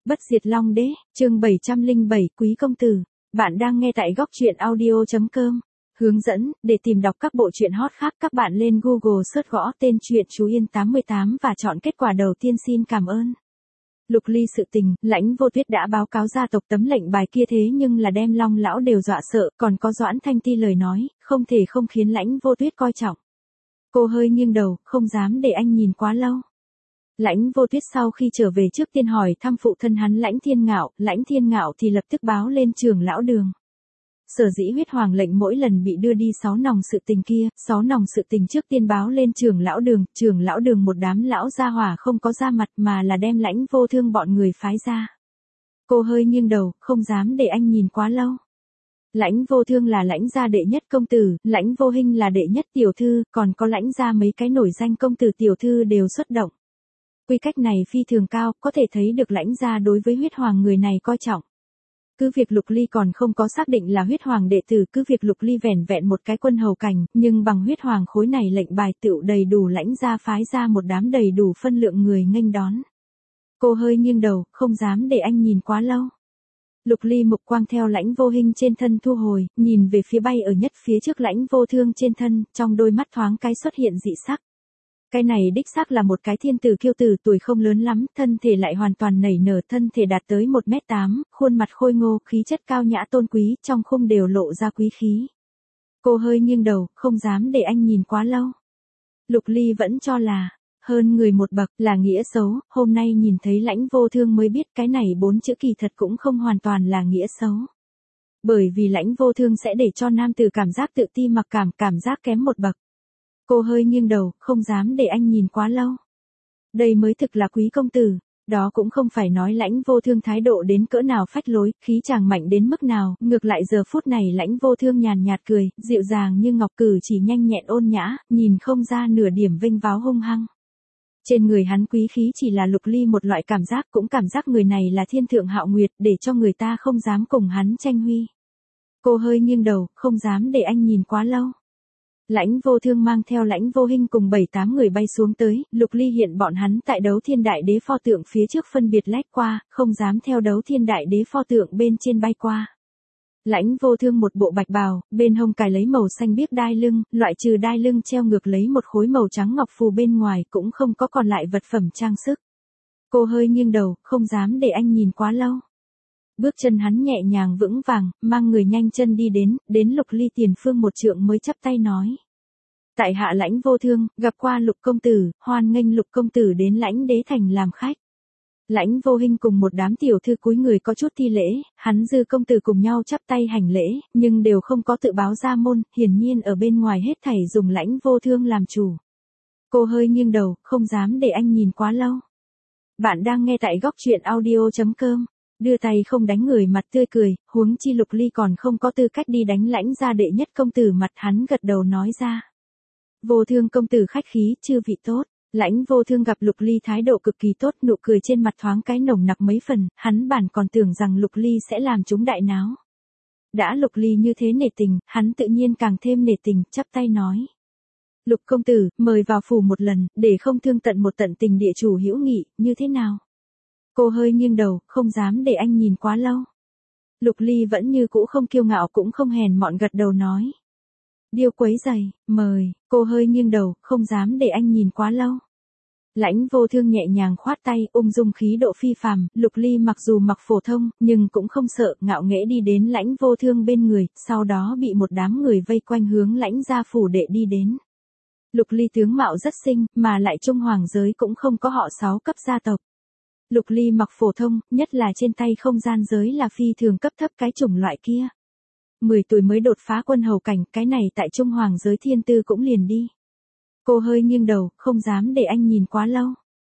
Bất diệt Long Đế, chương 707, Quý công tử. Bạn đang nghe tại góc truyện audio.com. Hướng dẫn, để tìm đọc các bộ truyện hot khác các bạn lên Google search gõ tên truyện Chú Yên 88 và chọn kết quả đầu tiên. Xin cảm ơn. Lục Ly sự tình, Lãnh Vô Tuyết đã báo cáo gia tộc tấm lệnh bài kia thế nhưng là đem Long lão đều dọa sợ, còn có Doãn Thanh Ti lời nói, không thể không khiến Lãnh Vô Tuyết coi trọng. Cô hơi nghiêng đầu, không dám để anh nhìn quá lâu. Lãnh Vô Tuyết sau khi trở về trước tiên hỏi thăm phụ thân hắn Lãnh Thiên Ngạo thì lập tức báo lên trưởng lão Đường. Sở dĩ huyết hoàng lệnh mỗi lần bị đưa đi 6 nòng sự tình kia, 6 nòng sự tình trước tiên báo lên trưởng lão Đường một đám lão gia hỏa không có ra mặt mà là đem Lãnh Vô Thương bọn người phái ra. Cô hơi nghiêng đầu, không dám để anh nhìn quá lâu. Lãnh Vô Thương là Lãnh gia đệ nhất công tử, Lãnh Vô Hinh là đệ nhất tiểu thư, còn có Lãnh gia mấy cái nổi danh công tử tiểu thư đều xuất động. Quy cách này phi thường cao, có thể thấy được Lãnh gia đối với huyết hoàng người này coi trọng. Cứ việc Lục Ly còn không có xác định là huyết hoàng đệ tử, cứ việc Lục Ly vẻn vẹn một cái quân hầu cảnh, nhưng bằng huyết hoàng khối này lệnh bài tựu đầy đủ Lãnh gia phái ra một đám đầy đủ phân lượng người nghênh đón. Cô hơi nghiêng đầu, không dám để anh nhìn quá lâu. Lục Ly mục quang theo Lãnh Vô Hinh trên thân thu hồi, nhìn về phía bay ở nhất phía trước Lãnh Vô Thương trên thân, trong đôi mắt thoáng cái xuất hiện dị sắc. Cái này đích xác là một cái thiên tử kiêu tử, tuổi không lớn lắm, thân thể lại hoàn toàn nảy nở, thân thể đạt tới 1m8, khuôn mặt khôi ngô, khí chất cao nhã tôn quý, trong khung đều lộ ra quý khí. Cô hơi nghiêng đầu, không dám để anh nhìn quá lâu. Lục Ly vẫn cho là hơn người một bậc là nghĩa xấu, hôm nay nhìn thấy Lãnh Vô Thương mới biết cái này 4 chữ kỳ thật cũng không hoàn toàn là nghĩa xấu. Bởi vì Lãnh Vô Thương sẽ để cho nam tử cảm giác tự ti mặc cảm giác kém một bậc. Cô hơi nghiêng đầu, không dám để anh nhìn quá lâu. Đây mới thực là quý công tử, đó cũng không phải nói Lãnh Vô Thương thái độ đến cỡ nào phách lối, khí chàng mạnh đến mức nào, ngược lại giờ phút này Lãnh Vô Thương nhàn nhạt cười, dịu dàng như ngọc, cử chỉ nhanh nhẹn ôn nhã, nhìn không ra nửa điểm vênh váo hung hăng. Trên người hắn quý khí chỉ là Lục Ly một loại cảm giác, cũng cảm giác người này là thiên thượng hạo nguyệt, để cho người ta không dám cùng hắn tranh huy. Cô hơi nghiêng đầu, không dám để anh nhìn quá lâu. Lãnh Vô Thương mang theo Lãnh Vô Hinh cùng 7-8 người bay xuống tới, Lục Ly hiện bọn hắn tại Đấu Thiên Đại Đế pho tượng phía trước phân biệt lách qua, không dám theo Đấu Thiên Đại Đế pho tượng bên trên bay qua. Lãnh Vô Thương một bộ bạch bào, bên hông cài lấy màu xanh biếc đai lưng, loại trừ đai lưng treo ngược lấy một khối màu trắng ngọc phù bên ngoài, cũng không có còn lại vật phẩm trang sức. Cô hơi nghiêng đầu, không dám để anh nhìn quá lâu. Bước chân hắn nhẹ nhàng vững vàng, mang người nhanh chân đi đến Lục Ly tiền phương một trượng mới chắp tay nói. Tại hạ Lãnh Vô Thương, gặp qua Lục công tử, hoan nghênh Lục công tử đến Lãnh Đế thành làm khách. Lãnh Vô Hinh cùng một đám tiểu thư cúi người có chút thi lễ, hắn Dư công tử cùng nhau chắp tay hành lễ, nhưng đều không có tự báo ra môn, hiển nhiên ở bên ngoài hết thảy dùng Lãnh Vô Thương làm chủ. Cô hơi nghiêng đầu, không dám để anh nhìn quá lâu. Bạn đang nghe tại góc truyện audio.com. Đưa tay không đánh người mặt tươi cười, huống chi Lục Ly còn không có tư cách đi đánh Lãnh gia đệ nhất công tử mặt, hắn gật đầu nói ra. Vô Thương công tử khách khí, chư vị tốt. Lãnh Vô Thương gặp Lục Ly thái độ cực kỳ tốt, nụ cười trên mặt thoáng cái nồng nặc mấy phần, hắn bản còn tưởng rằng Lục Ly sẽ làm chúng đại náo. Đã Lục Ly như thế nể tình, hắn tự nhiên càng thêm nể tình, chắp tay nói. Lục công tử, mời vào phủ một lần, để không thương tận một tận tình địa chủ hữu nghị, như thế nào? Cô hơi nghiêng đầu, không dám để anh nhìn quá lâu. Lục Ly vẫn như cũ không kiêu ngạo cũng không hèn mọn gật đầu nói. Điêu quấy giày, mời, cô hơi nghiêng đầu, không dám để anh nhìn quá lâu. Lãnh Vô Thương nhẹ nhàng khoát tay, ung dung khí độ phi phàm, Lục Ly mặc dù mặc phổ thông, nhưng cũng không sợ, ngạo nghễ đi đến Lãnh Vô Thương bên người, sau đó bị một đám người vây quanh hướng Lãnh gia phủ đệ đi đến. Lục Ly tướng mạo rất xinh, mà lại trung hoàng giới cũng không có họ 6 cấp gia tộc. Lục Ly mặc phổ thông, nhất là trên tay không gian giới là phi thường cấp thấp cái chủng loại kia. 10 tuổi mới đột phá quân hầu cảnh, cái này tại trung hoàng giới thiên tư cũng liền đi. Cô hơi nghiêng đầu, không dám để anh nhìn quá lâu.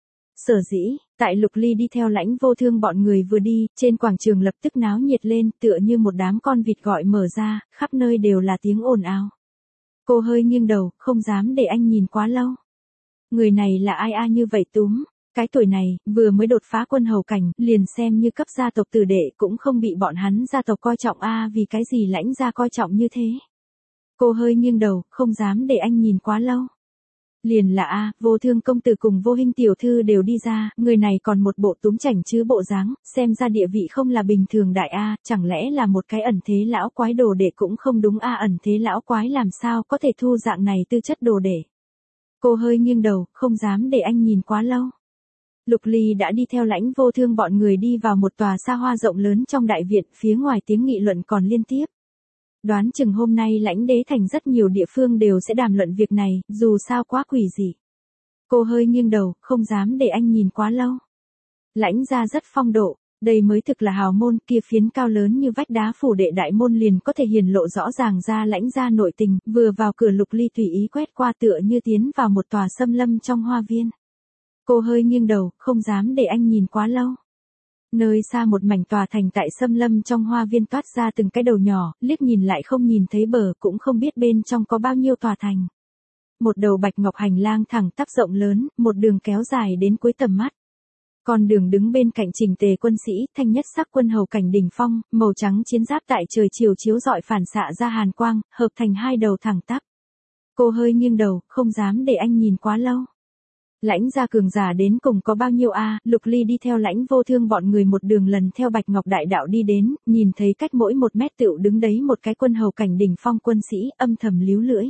Sở dĩ, tại Lục Ly đi theo Lãnh Vô Thương bọn người vừa đi, trên quảng trường lập tức náo nhiệt lên, tựa như một đám con vịt gọi mở ra, khắp nơi đều là tiếng ồn ào. Cô hơi nghiêng đầu, không dám để anh nhìn quá lâu. Người này là ai như vậy túm? Cái tuổi này, vừa mới đột phá quân hầu cảnh, liền xem như cấp gia tộc tử đệ cũng không bị bọn hắn gia tộc coi trọng vì cái gì Lãnh gia coi trọng như thế. Cô hơi nghiêng đầu, không dám để anh nhìn quá lâu. Liền là Vô Thương công tử cùng Vô Hinh tiểu thư đều đi ra, người này còn một bộ túm chảnh chứ bộ dáng, xem ra địa vị không là bình thường đại chẳng lẽ là một cái ẩn thế lão quái đồ đệ cũng không đúng ẩn thế lão quái làm sao có thể thu dạng này tư chất đồ đệ. Cô hơi nghiêng đầu, không dám để anh nhìn quá lâu. Lục Ly đã đi theo Lãnh Vô Thương bọn người đi vào một tòa xa hoa rộng lớn trong đại viện, phía ngoài tiếng nghị luận còn liên tiếp. Đoán chừng hôm nay Lãnh Đế Thành rất nhiều địa phương đều sẽ đàm luận việc này, dù sao quá quỷ dị. Cô hơi nghiêng đầu, không dám để anh nhìn quá lâu. Lãnh gia rất phong độ, đây mới thực là hào môn, kia phiến cao lớn như vách đá phủ đệ đại môn liền có thể hiển lộ rõ ràng ra Lãnh gia nội tình, vừa vào cửa Lục Ly tùy ý quét qua tựa như tiến vào một tòa xâm lâm trong hoa viên. Cô hơi nghiêng đầu, không dám để anh nhìn quá lâu. Nơi xa một mảnh tòa thành tại xâm lâm trong hoa viên toát ra từng cái đầu nhỏ, liếc nhìn lại không nhìn thấy bờ, cũng không biết bên trong có bao nhiêu tòa thành. Một đầu bạch ngọc hành lang thẳng tắp rộng lớn, một đường kéo dài đến cuối tầm mắt. Con đường đứng bên cạnh chỉnh tề quân sĩ, thanh nhất sắc quân hầu cảnh đỉnh phong, màu trắng chiến giáp tại trời chiều chiếu rọi phản xạ ra hàn quang, hợp thành hai đầu thẳng tắp. Cô hơi nghiêng đầu, không dám để anh nhìn quá lâu. Lãnh gia cường giả đến cùng có bao nhiêu Lục Ly đi theo Lãnh Vô Thương bọn người một đường lần theo Bạch Ngọc Đại Đạo đi đến, nhìn thấy cách mỗi 1 mét tựu đứng đấy một cái quân hầu cảnh đỉnh phong quân sĩ, âm thầm líu lưỡi.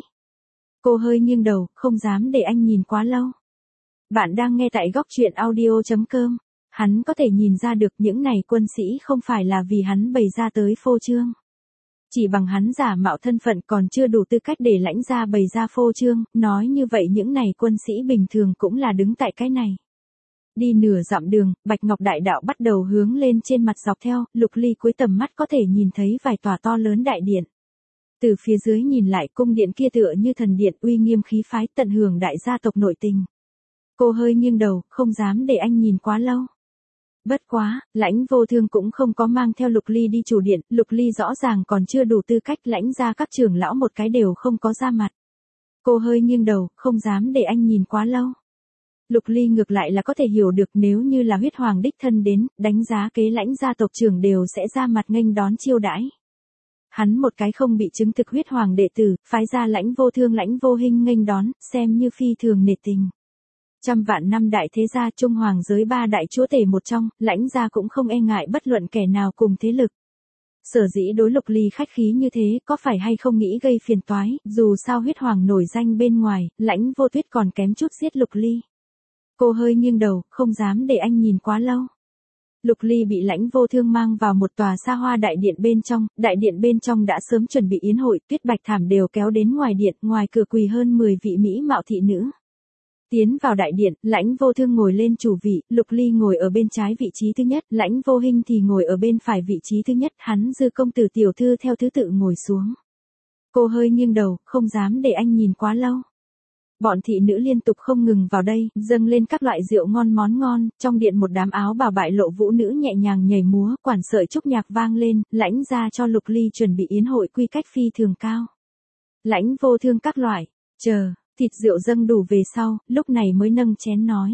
Cô hơi nghiêng đầu, không dám để anh nhìn quá lâu. Bạn đang nghe tại góc truyện audio.com. Hắn có thể nhìn ra được những này quân sĩ không phải là vì hắn bày ra tới phô trương. Chỉ bằng hắn giả mạo thân phận còn chưa đủ tư cách để Lãnh gia bày ra phô trương, nói như vậy những này quân sĩ bình thường cũng là đứng tại cái này. Đi nửa dặm đường, Bạch Ngọc Đại Đạo bắt đầu hướng lên trên mặt dọc theo, Lục Ly cuối tầm mắt có thể nhìn thấy vài tòa to lớn đại điện. Từ phía dưới nhìn lại cung điện kia tựa như thần điện uy nghiêm khí phái tận hưởng đại gia tộc nội tình. Cô hơi nghiêng đầu, không dám để anh nhìn quá lâu. Bất quá, Lãnh Vô Thương cũng không có mang theo Lục Ly đi chủ điện, Lục Ly rõ ràng còn chưa đủ tư cách lãnh ra các trưởng lão một cái đều không có ra mặt. Cô hơi nghiêng đầu, không dám để anh nhìn quá lâu. Lục Ly ngược lại là có thể hiểu được nếu như là huyết hoàng đích thân đến, đánh giá kế lãnh gia tộc trưởng đều sẽ ra mặt nghênh đón chiêu đãi. Hắn một cái không bị chứng thực huyết hoàng đệ tử, phái ra Lãnh Vô Thương Lãnh Vô Hinh nghênh đón, xem như phi thường nể tình. Trăm vạn năm đại thế gia Trung Hoàng giới 3 đại chúa tể một trong, Lãnh gia cũng không e ngại bất luận kẻ nào cùng thế lực. Sở dĩ đối Lục Ly khách khí như thế, có phải hay không nghĩ gây phiền toái, dù sao huyết hoàng nổi danh bên ngoài, Lãnh Vô Tuyết còn kém chút giết Lục Ly. Cô hơi nghiêng đầu, không dám để anh nhìn quá lâu. Lục Ly bị Lãnh Vô Thương mang vào một tòa xa hoa đại điện bên trong đã sớm chuẩn bị yến hội, tuyết bạch thảm đều kéo đến ngoài điện, ngoài cửa quỳ hơn 10 vị mỹ mạo thị nữ. Tiến vào đại điện, Lãnh Vô Thương ngồi lên chủ vị, Lục Ly ngồi ở bên trái vị trí thứ nhất, Lãnh Vô Hinh thì ngồi ở bên phải vị trí thứ nhất, hắn Dư công tử tiểu thư theo thứ tự ngồi xuống. Cô hơi nghiêng đầu, không dám để anh nhìn quá lâu. Bọn thị nữ liên tục không ngừng vào đây, dâng lên các loại rượu ngon món ngon, trong điện một đám áo bào bại lộ vũ nữ nhẹ nhàng nhảy múa, quản sợi trúc nhạc vang lên, Lãnh gia cho Lục Ly chuẩn bị yến hội quy cách phi thường cao. Lãnh Vô Thương các loại, thịt rượu dâng đủ về sau, lúc này mới nâng chén nói.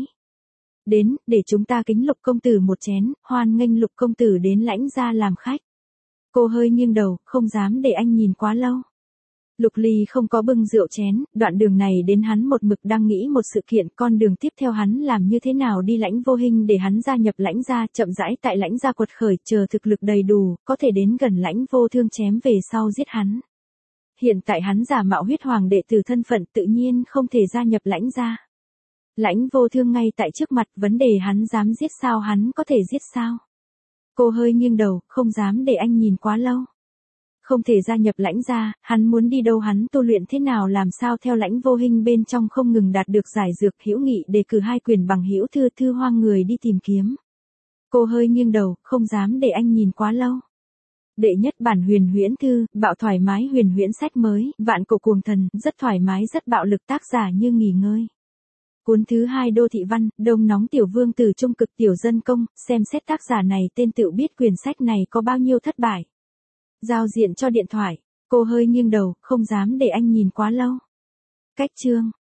Đến, để chúng ta kính Lục công tử một chén, hoan nghênh Lục công tử đến Lãnh gia làm khách. Cô hơi nghiêng đầu, không dám để anh nhìn quá lâu. Lục Ly không có bưng rượu chén, đoạn đường này đến hắn một mực đang nghĩ một sự kiện, con đường tiếp theo hắn làm như thế nào đi Lãnh Vô Hinh để hắn gia nhập Lãnh gia, chậm rãi tại Lãnh gia quật khởi, chờ thực lực đầy đủ, có thể đến gần Lãnh Vô Thương chém về sau giết hắn. Hiện tại hắn giả mạo huyết hoàng đệ tử thân phận tự nhiên không thể gia nhập Lãnh gia. Lãnh Vô Thương ngay tại trước mặt, vấn đề hắn dám giết sao hắn có thể giết sao? Cô hơi nghiêng đầu, không dám để anh nhìn quá lâu. Không thể gia nhập Lãnh gia, hắn muốn đi đâu hắn tu luyện thế nào làm sao theo Lãnh Vô Hinh bên trong không ngừng đạt được giải dược hữu nghị đề cử 2 quyền bằng hữu thư hoang người đi tìm kiếm. Cô hơi nghiêng đầu, không dám để anh nhìn quá lâu. Đệ nhất bản huyền huyễn thư, bạo thoải mái huyền huyễn sách mới, vạn cổ cuồng thần, rất thoải mái rất bạo lực tác giả như nghỉ ngơi. Cuốn thứ 2 đô thị văn, đông nóng tiểu vương từ trung cực tiểu dân công, xem xét tác giả này tên tự biết quyển sách này có bao nhiêu thất bại. Giao diện cho điện thoại, cô hơi nghiêng đầu, không dám để anh nhìn quá lâu. Cách chương,